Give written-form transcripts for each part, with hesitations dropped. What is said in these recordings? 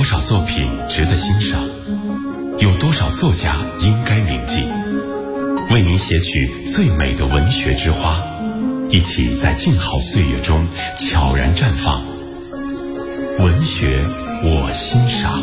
少作品值得欣赏？有多少作家应该铭记？为您写取最美的文学之花，一起在静好岁月中悄然绽放。文学我欣赏。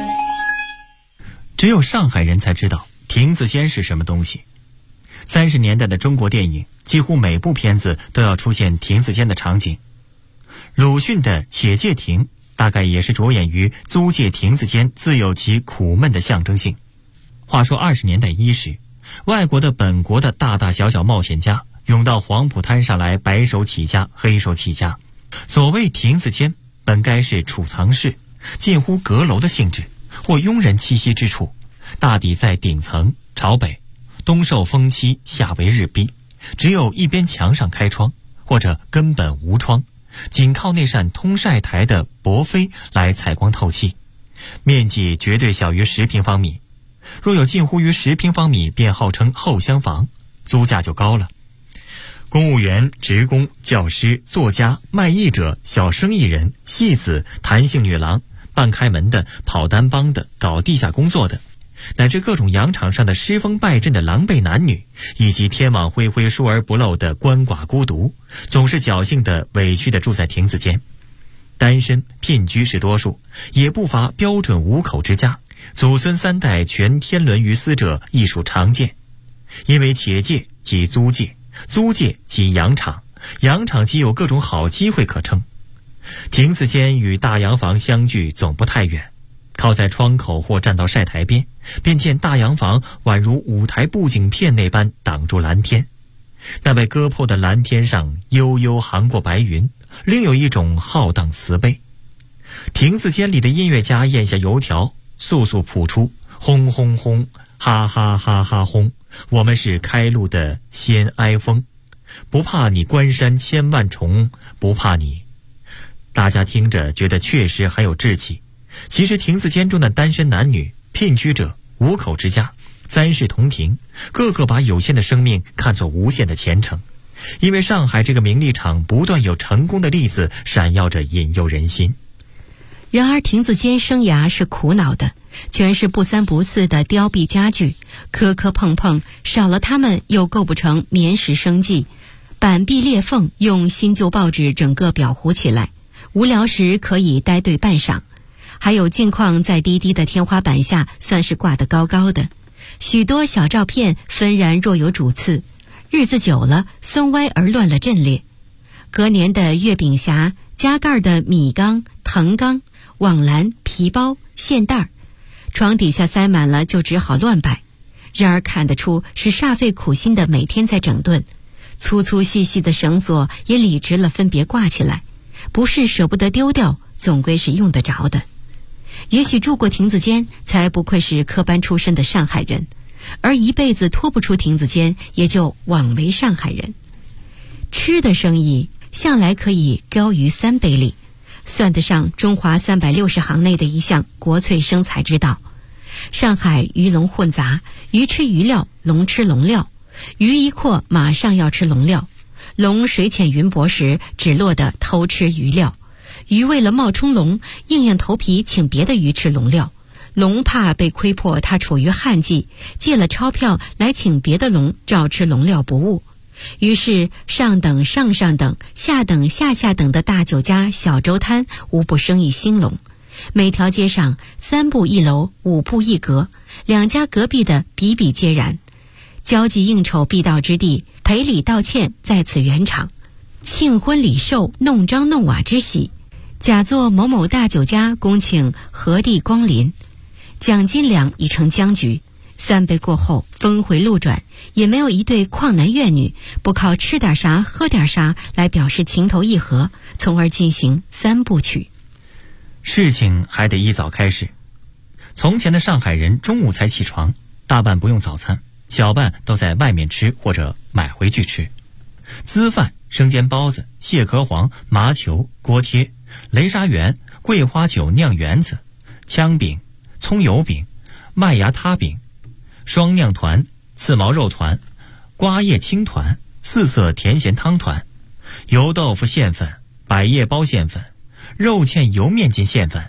只有上海人才知道亭子间是什么东西。30年代的中国电影几乎每部片子都要出现亭子间的场景。鲁迅的《且介亭》大概也是着眼于租界亭子间自有其苦闷的象征性。话说20年代伊始，外国的本国的大大小小冒险家涌到黄浦滩上来，白手起家，黑手起家。所谓亭子间本该是储藏室，近乎阁楼的性质，或庸人栖息之处，大抵在顶层朝北，东受风欺，夏为日逼，只有一边墙上开窗，或者根本无窗，仅靠那扇通晒台的薄飞来采光透气，面积绝对小于10平方米。若有近乎于10平方米，便号称后厢房，租价就高了。公务员、职工、教师、作家、卖艺者、小生意人、戏子、弹性女郎、半开门的、跑单帮的、搞地下工作的，乃至各种洋场上的失风败阵的狼狈男女，以及天网恢恢疏而不漏的鳏寡孤独，总是侥幸的委屈的住在亭子间。单身聘居是多数，也不乏标准5口之家，祖孙3代全天伦于斯者亦属常见。因为且介即租界，租界即洋场，洋场即有各种好机会可乘。亭子间与大洋房相距总不太远，靠在窗口或站到晒台边，便见大洋房宛如舞台布景片那般挡住蓝天。那被割破的蓝天上悠悠航过白云，另有一种浩荡慈悲。亭子间里的音乐家咽下油条，簌簌谱出轰轰轰，哈哈哈哈轰，我们是开路的先哀风，不怕你关山千万重，不怕你。大家听着觉得确实很有志气。其实亭子间中的单身男女、聘居者、5口之家、3室同庭，个个把有限的生命看作无限的前程。因为上海这个名利场不断有成功的例子闪耀着引诱人心。 然而亭子间生涯是苦恼的，全是不三不四的雕壁家具，磕磕碰碰，少了它们又构不成棉石生计。板壁裂缝用新旧报纸整个裱糊起来，无聊时可以呆对半晌。还有镜框在低低的天花板下算是挂得高高的，许多小照片纷然若有主次，日子久了松歪而乱了阵列。隔年的月饼匣、加盖的米缸、藤缸、网篮、皮包、线袋，床底下塞满了就只好乱摆。然而看得出是煞费苦心的每天在整顿，粗粗细细的绳索也理直了分别挂起来，不是舍不得丢掉，总归是用得着的。也许住过亭子间才不愧是科班出身的上海人，而一辈子脱不出亭子间，也就枉为上海人。吃的生意向来可以高于3杯里，算得上中华360行内的一项国粹生财之道。上海鱼龙混杂，鱼吃鱼料，龙吃龙料，鱼一阔马上要吃龙料，龙水浅云薄时只落得偷吃鱼料，鱼为了冒充龙，硬硬头皮请别的鱼吃龙料，龙怕被窥破他处于旱季，借了钞票来请别的龙照吃龙料不误。于是上等上上等、下等下下等的大酒家、小粥摊无不生意兴隆。每条街上3步1楼、5步1阁，2家隔壁的比比皆然。交际应酬必到之地，赔礼道歉在此圆场。庆婚礼寿、弄璋弄瓦之喜，假作某某大酒家恭请何地光临，奖金两已成僵局。3杯过后，峰回路转，也没有一对旷男怨女不靠吃点啥喝点啥来表示情投意合，从而进行3部曲。 事情还得一早开始。从前的上海人中午才起床，大半不用早餐，小半都在外面吃或者买回去吃。粢饭、生煎包子、蟹壳黄、麻球、锅贴、雷沙圆、桂花酒酿圆子、枪饼、葱油饼、麦芽塌饼、双酿团、刺毛肉团、瓜叶青团、4色甜咸汤团、油豆腐馅粉、百叶包馅粉、肉芡油面筋馅粉、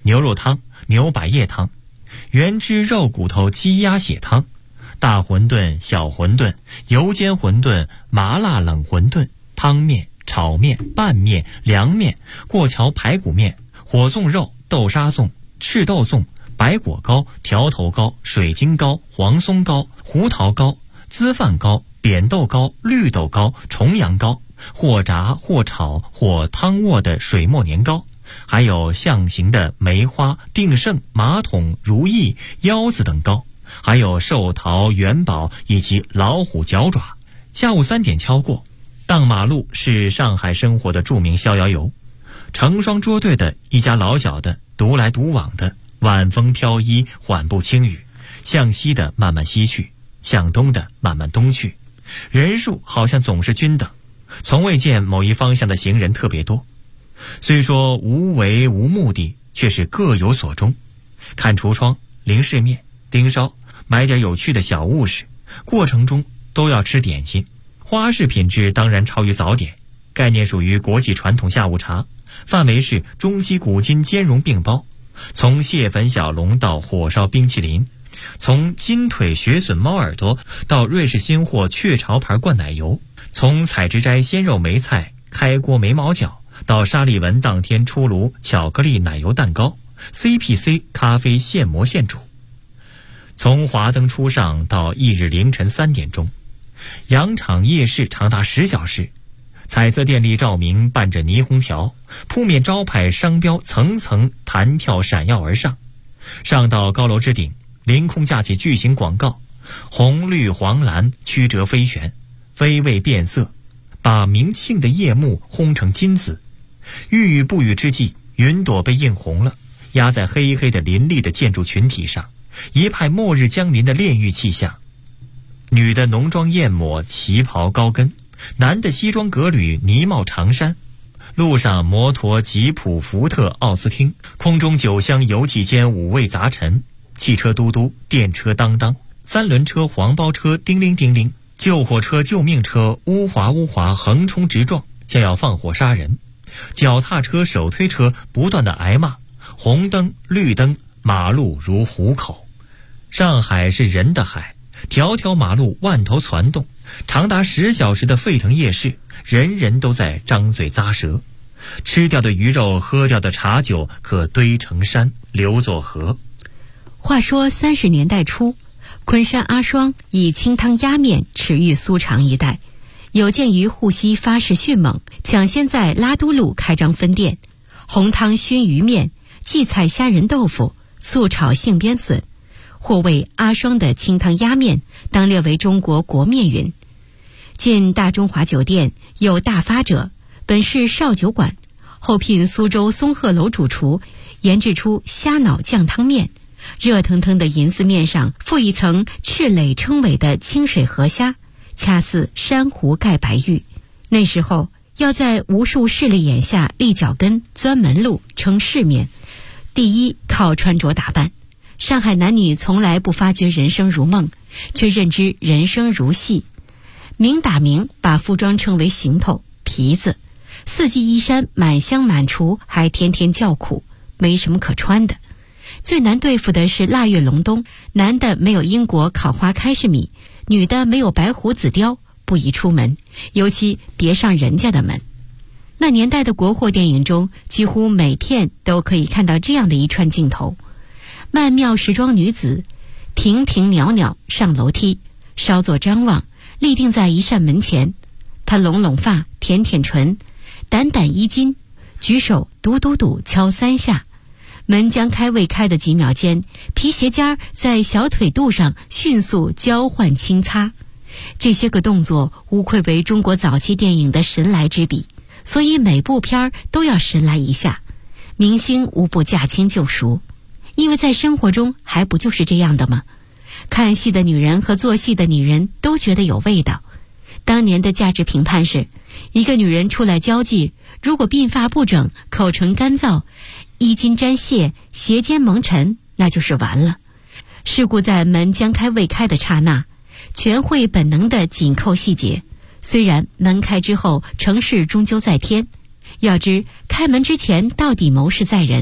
牛肉汤、牛百叶汤、原汁肉骨头鸡鸭血汤、大馄饨、小馄饨、油煎馄饨、麻辣冷馄饨、汤面、炒面、拌面、凉面、过桥排骨面、火粽肉、豆沙粽、赤豆粽、白果糕、条头糕、水晶糕、黄松糕、胡桃糕、粢饭糕、扁豆糕、绿豆糕、重阳糕，或炸或炒或汤卧的水磨年糕，还有象形的梅花、定胜、马桶、如意、腰子等糕，还有寿桃、元宝以及老虎脚爪。下午3点敲过，荡马路是上海生活的著名逍遥游，成双捉对的一家老小的，独来独往的，晚风飘衣，缓步轻语，向西的慢慢西去，向东的慢慢东去，人数好像总是均等，从未见某一方向的行人特别多。虽说无为无目的，却是各有所终。看橱窗、零食面、盯梢，买点有趣的小物事，过程中都要吃点心。花式品质当然超于早点，概念属于国际传统下午茶，范围是中西古今兼容并包，从蟹粉小笼到火烧冰淇淋，从金腿雪笋猫耳朵到瑞士新货雀巢牌灌奶油，从采植斋鲜肉梅菜开锅眉毛饺到沙利文当天出炉巧克力奶油蛋糕， CPC 咖啡现磨现煮，从华灯初上到翌日凌晨3点钟，羊场夜市长达10小时，彩色电力照明伴着霓虹条，铺面招牌商标层层弹跳闪耀而上，上到高楼之顶，凌空架起巨型广告，红绿黄蓝曲折飞旋，飞位变色，把明庆的夜幕烘成金紫。欲语不语之际，云朵被映红了，压在黑黑的林立的建筑群体上，一派末日将临的炼狱气象。女的浓妆艳抹，旗袍高跟，男的西装革履，呢帽长衫。路上摩托、吉普、福特、奥斯汀，空中酒香油气间五味杂陈，汽车嘟嘟，电车当当，三轮车、黄包车叮铃叮铃，救火车、救命车乌滑乌滑横冲直撞，将要放火杀人。脚踏车、手推车不断的挨骂，红灯绿灯，马路如虎口。上海是人的海，条条马路万头攒动，长达10小时的沸腾夜市，人人都在张嘴咂舌，吃掉的鱼肉，喝掉的茶酒可堆成山，流作河。 话说30年代初，昆山阿双以清汤鸭面驰誉苏常一带，有鉴于沪西发势迅猛，抢先在拉都路开张分店，红汤熏鱼面、荠菜虾仁豆腐、素炒杏边笋，或为阿双的清汤鸭面当列为中国国面云。近大中华酒店有大发者，本是绍酒馆，后聘苏州松鹤楼主厨研制出虾脑酱汤面，热腾腾的银丝面上附一层赤垒称尾的清水河虾，恰似珊瑚盖白玉。那时候要在无数势利眼下立脚跟、钻门路、撑世面，第一靠穿着打扮。上海男女从来不发觉人生如梦，却认知人生如戏。明打明把服装称为行头、皮子，四季衣衫满箱满橱，还天天叫苦，没什么可穿的。最难对付的是腊月隆冬，男的没有英国烤花开市米，女的没有白胡子貂，不宜出门，尤其别上人家的门。那年代的国货电影中，几乎每片都可以看到这样的一串镜头：曼妙时装女子亭亭袅袅上楼梯，稍作张望，立定在一扇门前，她拢拢发，舔舔唇，掸掸衣襟，举手嘟嘟嘟敲3下。门将开未开的几秒间，皮鞋尖在小腿肚上迅速交换轻擦。这些个动作无愧为中国早期电影的神来之笔，所以每部片儿都要神来一下，明星无不驾轻就熟。因为在生活中还不就是这样的吗？看戏的女人和做戏的女人都觉得有味道。当年的价值评判是，一个女人出来交际，如果鬓发不整，口唇干燥，衣襟沾屑，鞋尖蒙尘，那就是完了。事故在门将开未开的刹那，全会本能地紧扣细节。虽然门开之后，成事终究在天。要知开门之前到底谋事在人，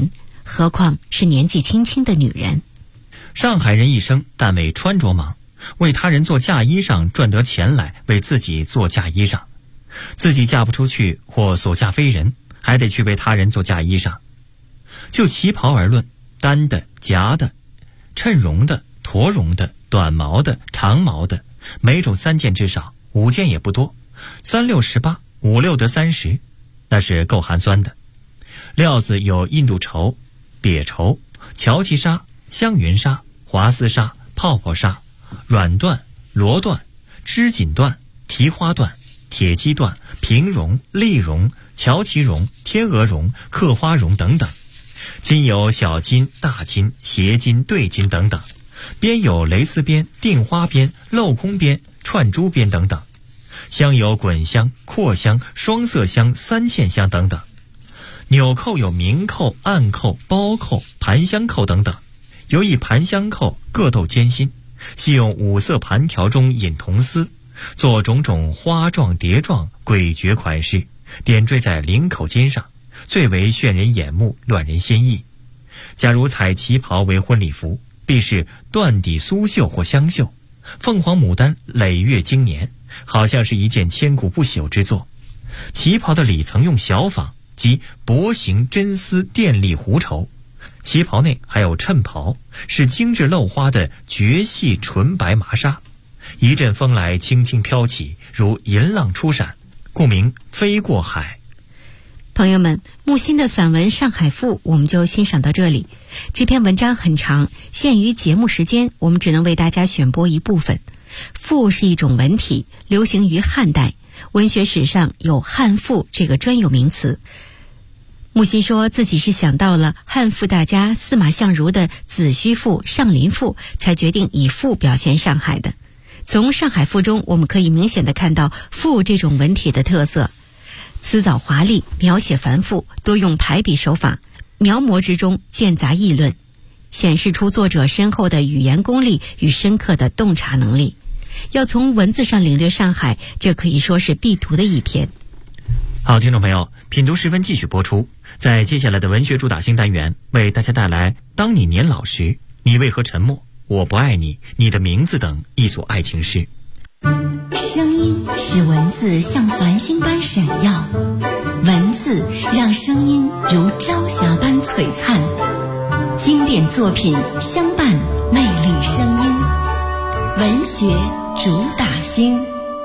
何况是年纪轻轻的女人。 上海人一生但为穿着忙，为他人做嫁衣裳赚得钱来，为自己做嫁衣裳。自己嫁不出去或所嫁非人，还得去为他人做嫁衣裳。就旗袍而论，单的、夹的、衬绒的、驼绒的、短毛的、长毛的，每种3件之少，5件也不多，3六18，5、6得30，那是够寒酸的。料子有印度绸、瘪绸、乔其纱、香云纱、华丝纱、泡泡纱、软缎、罗缎、织锦缎、提花缎、铁鸡缎、平绒、丽绒、乔其绒、天鹅绒、刻花绒等等。金有小金、大金、斜金、对金等等，边有蕾丝边、订花边、镂空边、串珠边等等。香有滚香、扩香、双色香、3茜香等等。纽扣有明扣、暗扣、包扣、盘香扣等等。尤以盘香扣各斗艰辛，系用5色盘条中引铜丝，做种种花状蝶状诡谲款式，点缀在领口巾上，最为炫人眼目，乱人心意。假如采旗袍为婚礼服，必是缎底苏绣或香绣，凤凰牡丹累月经年，好像是一件千古不朽之作。旗袍的里层用小纺及薄型真丝电力狐绸，旗袍内还有衬袍，是精致镂花的绝细纯白麻纱，一阵风来轻轻飘起，如银浪出闪，故名飞过海。 朋友们，木心的散文《上海赋》我们就欣赏到这里。这篇文章很长，限于节目时间，我们只能为大家选播一部分。赋是一种文体，流行于汉代，文学史上有汉赋这个专有名词。木心说自己是想到了汉赋大家司马相如的《子虚赋》《上林赋》，才决定以赋表现上海的。从《上海赋》中，我们可以明显地看到赋这种文体的特色。辞藻华丽，描写繁复，多用排比手法，描摹之中间杂议论，显示出作者深厚的语言功力与深刻的洞察能力。要从文字上领略上海，这可以说是必读的一篇。 好，听众朋友，品读时分继续播出。在接下来的文学主打新单元，为大家带来当你年老时，你为何沉默，我不爱你，你的名字等一组爱情诗。 声音使文字像繁星般闪耀，文字让声音如朝霞般璀璨。经典作品相伴，魅力声音，文学主打星。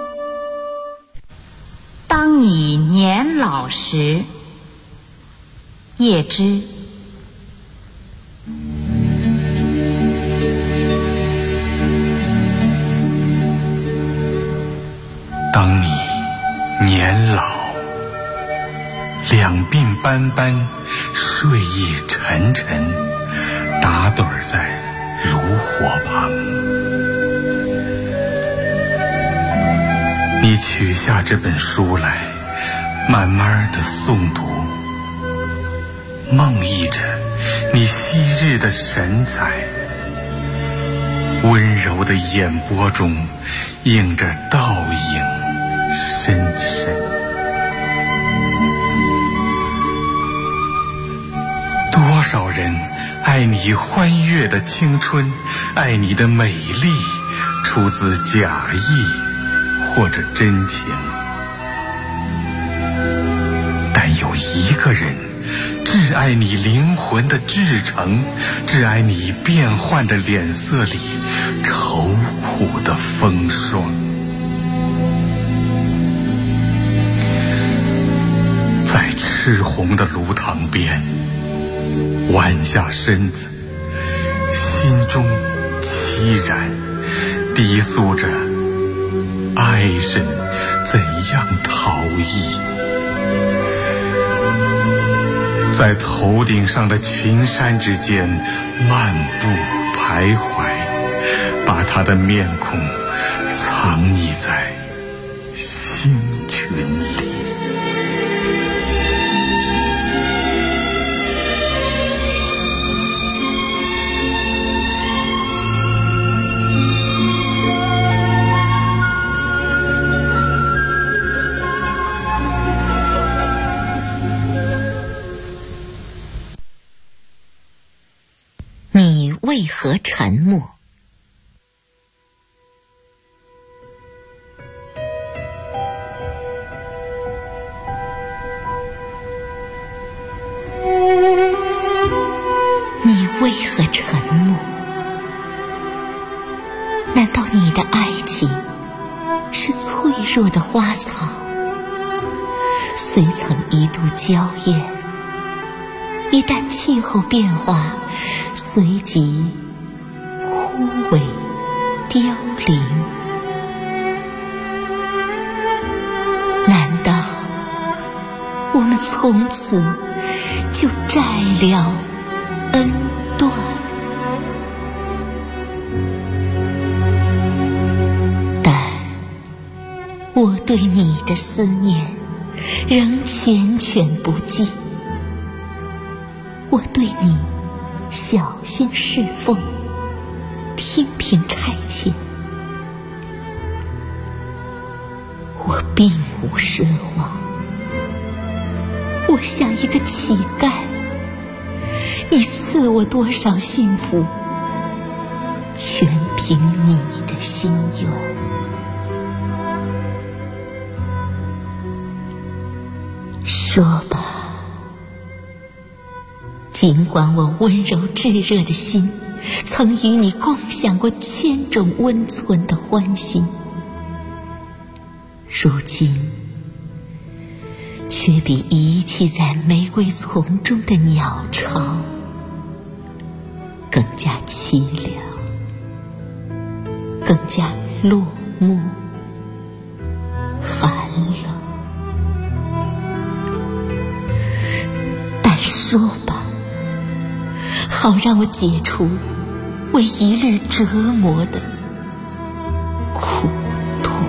当你年老时，叶芝。 当你年老，两鬓斑斑，睡意沉沉，打盹在炉火旁。你取下这本书来，慢慢地诵读，梦忆着你昔日的神采，温柔的眼波中映着倒影深深。多少人爱你欢悦的青春，爱你的美丽，出自假意或者真情，但有一个人挚爱你灵魂的至诚，挚爱你变幻的脸色里愁苦的风霜。在赤红的炉膛边弯下身子，心中凄然低诉着爱人怎样逃逸。在头顶上的群山之间漫步徘徊，把他的面孔藏匿在星群里。 为何沉默？你为何沉默？难道你的爱情是脆弱的花草，虽曾一度娇艳，一旦气候变化，随即枯萎凋零？难道我们从此就摘了恩断？但我对你的思念仍缱绻不尽，我对你小心侍奉，听凭差遣。我并无奢望，我像一个乞丐，你赐我多少幸福，全凭你的心愿。说吧，尽管我温柔炙热的心曾与你共享过千种温存的欢欣，如今却比遗弃在玫瑰丛中的鸟巢更加凄凉，更加落寞寒冷。但说吧，好让我解除为一律折磨的苦痛。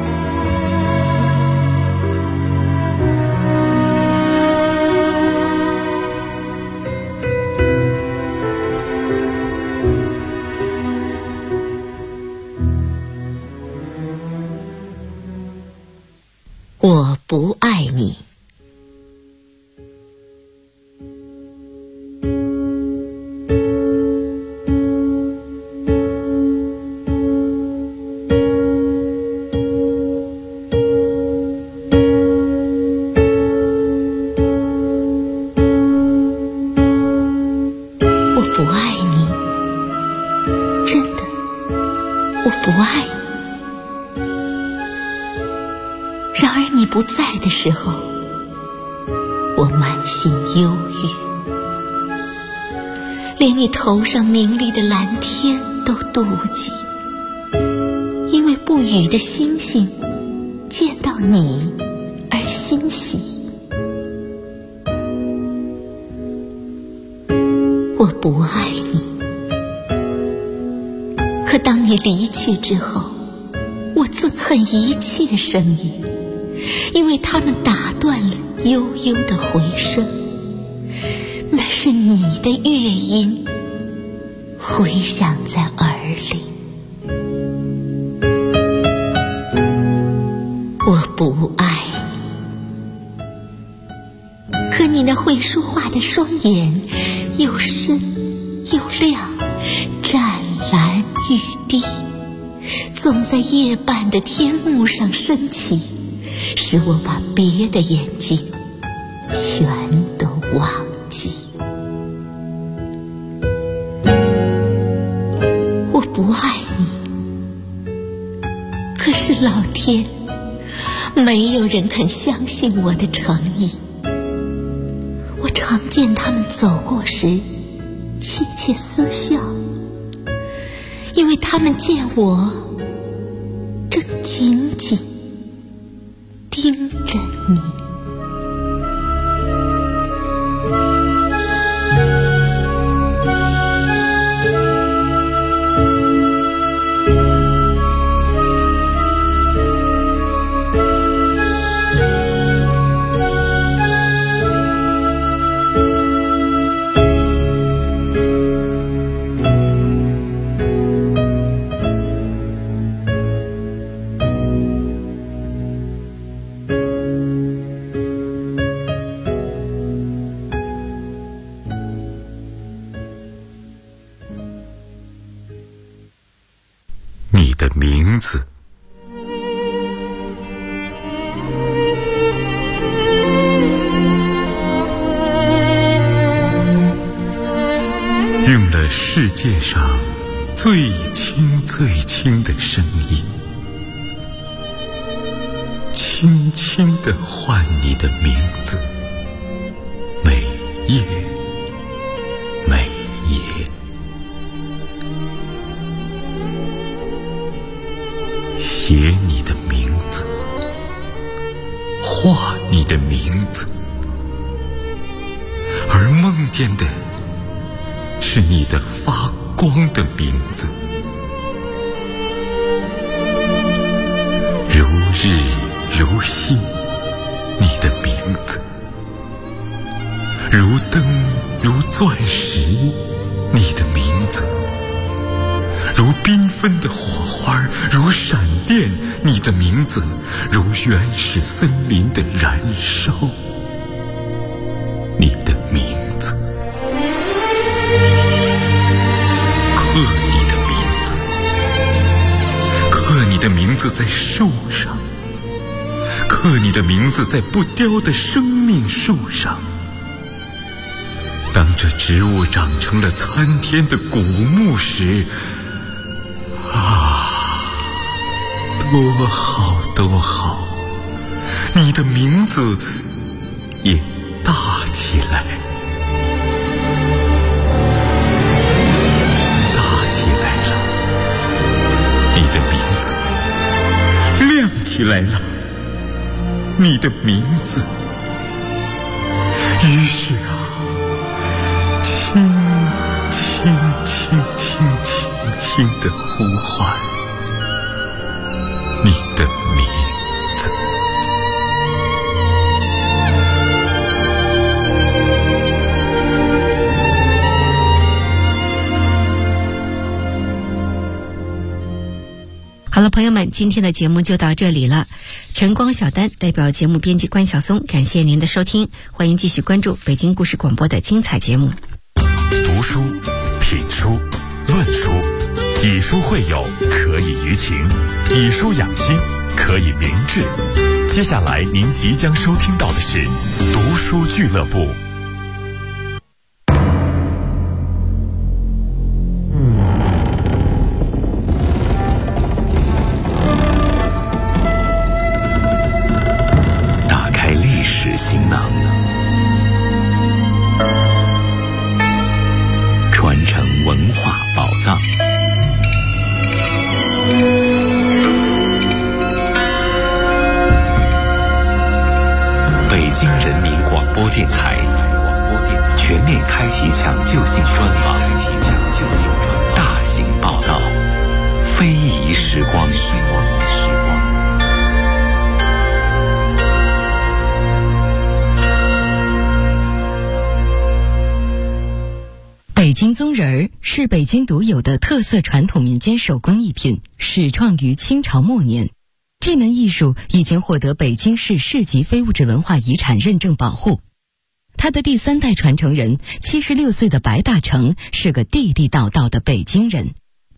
我不爱你。我不爱你，真的，我不爱你。然而你不在的时候，我满心忧郁，连你头上明丽的蓝天都妒忌，因为不语的星星见到你而欣喜。我不爱你，可当你离去之后，我憎恨一切声音，因为它们打断了悠悠的回声，那是你的乐音回响在耳里。我不爱你，可你那会说话的双眼又深又亮，湛蓝欲滴，总在夜半的天幕上升起，使我把别的眼睛全都忘记。我不爱你，可是老天，没有人肯相信我的诚意。我常见他们走过时窃窃私笑，因为他们见我正紧紧盯着你。 的名字。用了世界上最轻最轻的声音，轻轻地唤你的名字，每夜每夜。写你的名字，画你的名字，而梦见的是你的发光的名字，如日如星，你的名字，如灯如钻石，你的名字，如缤纷的火花，如闪电，你的名字，如原始森林的燃烧，你的名字。刻你的名字，刻你的名字在树上，刻你的名字在不凋的生命树上。当这植物长成了参天的古木时，多好多好，你的名字也大起来，大起来了，你的名字亮起来了，你的名字。于是轻轻轻轻轻轻地呼唤你的名字。 好了，朋友们，今天的节目就到这里了。晨光小丹代表节目编辑关晓松，感谢您的收听，欢迎继续关注北京故事广播的精彩节目。 读书、品书、论书，以书会友，可以娱情；以书养心，可以明志。接下来您即将收听到的是读书俱乐部。打开历史行囊，传承文化宝藏。北京人民广播电台全面开启抢救性专访，大型报道，非遗时光。 北京宗人儿是北京独有的特色传统民间手工艺品，始创于清朝末年。这门艺术已经获得北京市市级非物质文化遗产认证保护。他的第3代传承人76岁的白大成是个地地道道的北京人。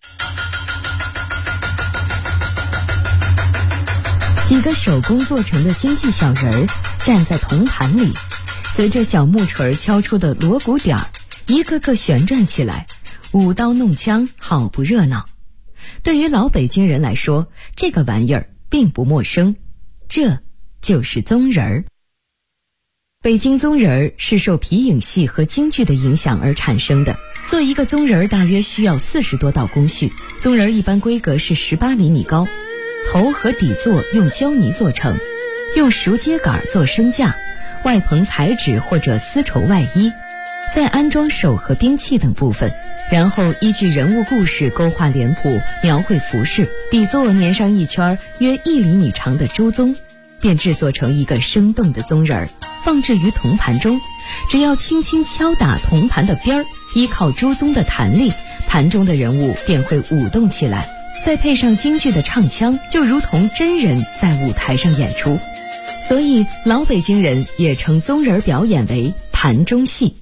几个手工做成的京剧小人儿站在铜盘里，随着小木锤敲出的锣鼓点儿，一个个旋转起来，舞刀弄枪，好不热闹。对于老北京人来说，这个玩意儿并不陌生，这就是宗人儿。北京宗人儿是受皮影戏和京剧的影响而产生的。做一个宗人儿大约需要40多道工序。宗人儿一般规格是18厘米高，头和底座用胶泥做成，用熟秸秆做身架，外棚彩纸或者丝绸外衣，再安装手和兵器等部分，然后依据人物故事勾画脸谱，描绘服饰，底座粘上一圈约1厘米长的朱宗，便制作成一个生动的宗人儿，放置于铜盘中。只要轻轻敲打铜盘的边儿，依靠朱宗的弹力，盘中的人物便会舞动起来，再配上京剧的唱腔，就如同真人在舞台上演出。所以老北京人也称宗人表演为盘中戏。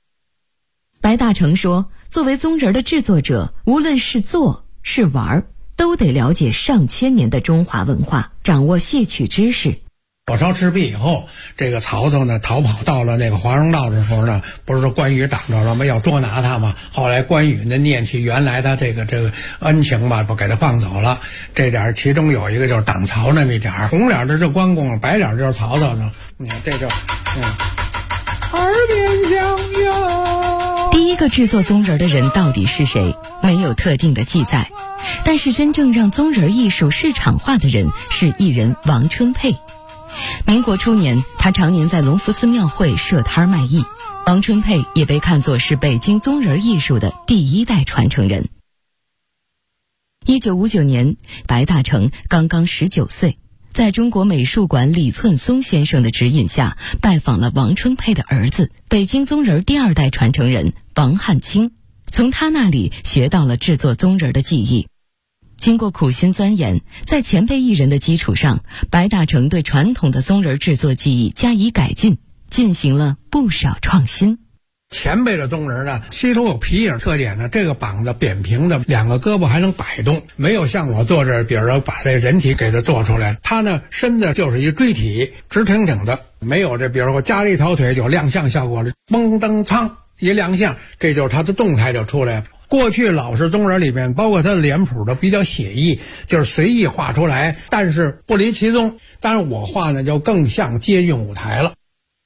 白大成说，作为宗人的制作者，无论是做是玩， 都得了解上千年的中华文化，掌握戏曲知识。 火烧赤壁以后，这个曹操呢逃跑到了那个华容道的时候呢，不是说关羽挡着了吗？要捉拿他嘛。后来关羽呢念起原来他这个恩情吧，不给他放走了。这点其中有一个就是挡曹那么一点，红脸的是关公，白脸就是曹操呢。你看这就耳边响哟。 第一个制作宗人的人到底是谁？没有特定的记载，但是真正让宗人艺术市场化的人是艺人王春佩。民国初年，他常年在隆福寺庙会设摊卖艺。王春佩也被看作是北京宗人艺术的第一代传承人。1959年，白大成刚刚19岁，在中国美术馆李寸松先生的指引下，拜访了王春佩的儿子，北京宗人第2代传承人王汉卿，从他那里学到了制作宗人的技艺。经过苦心钻研，在前辈艺人的基础上，白大成对传统的宗人制作技艺加以改进，进行了不少创新。 前辈的宗人呢，其中有皮影特点呢，这个膀子扁平的，2个胳膊还能摆动，没有像我做这，比如说把这人体给它做出来。他呢身子就是一锥体，直挺挺的，没有这，比如说加了一条腿有亮相效果了，嘣噔噌一亮相，这就是他的动态就出来了。过去老式宗人里面，包括他的脸谱都比较写意，就是随意画出来，但是不离其宗。但是我画呢，就更像接近舞台了。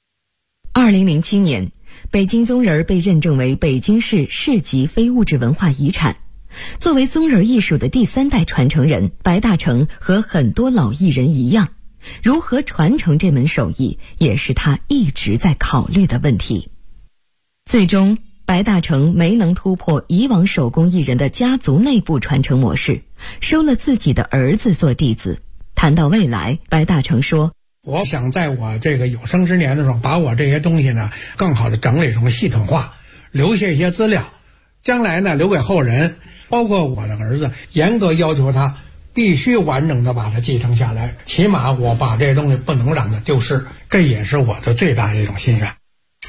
2007年，北京宗人被认证为北京市市级非物质文化遗产。作为宗人艺术的第3代传承人，白大成和很多老艺人一样，如何传承这门手艺，也是他一直在考虑的问题。最终，白大成没能突破以往手工艺人的家族内部传承模式，收了自己的儿子做弟子。谈到未来，白大成说， 我想在我这个有生之年的时候，把我这些东西呢更好的整理成系统化，留下一些资料，将来呢留给后人，包括我的儿子，严格要求他必须完整的把它继承下来，起码我把这些东西不能让它丢失，这也是我的最大的一种心愿。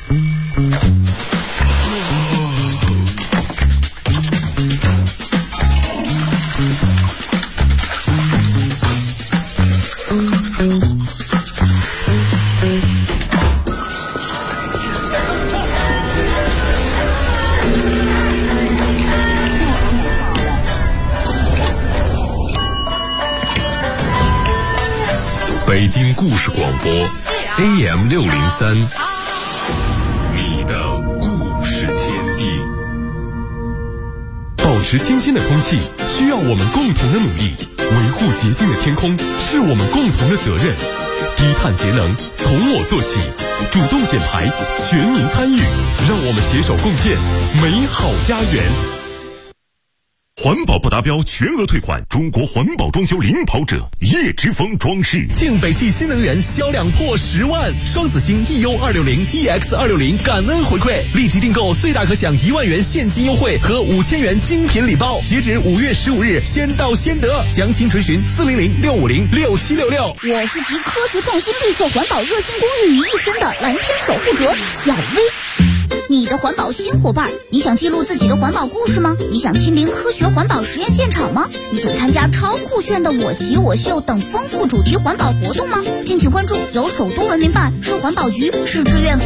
北京故事广播 AM603， 你的故事天地。保持清新的空气需要我们共同的努力，维护洁净的天空是我们共同的责任。低碳节能从我做起，主动减排，全民参与，让我们携手共建美好家园。环保不达标全额退款，中国环保装修领跑者叶之峰装饰。 庆北汽新能源销量破10万，双子星 EU260、EX260 感恩回馈，立即订购最大可享1万元现金优惠和5000元精品礼包，截止5月15日，先到先得。详情垂询400-650-6766。 我是集科学创新、绿色环保、热心公益于一身的蓝天守护者小薇。你的环保新伙伴，你想记录自己的环保故事吗？你想亲临科学环保实验现场吗？你想参加超酷炫的我骑我秀等丰富主题环保活动吗？敬请关注由首都文明办、市环保局、市志愿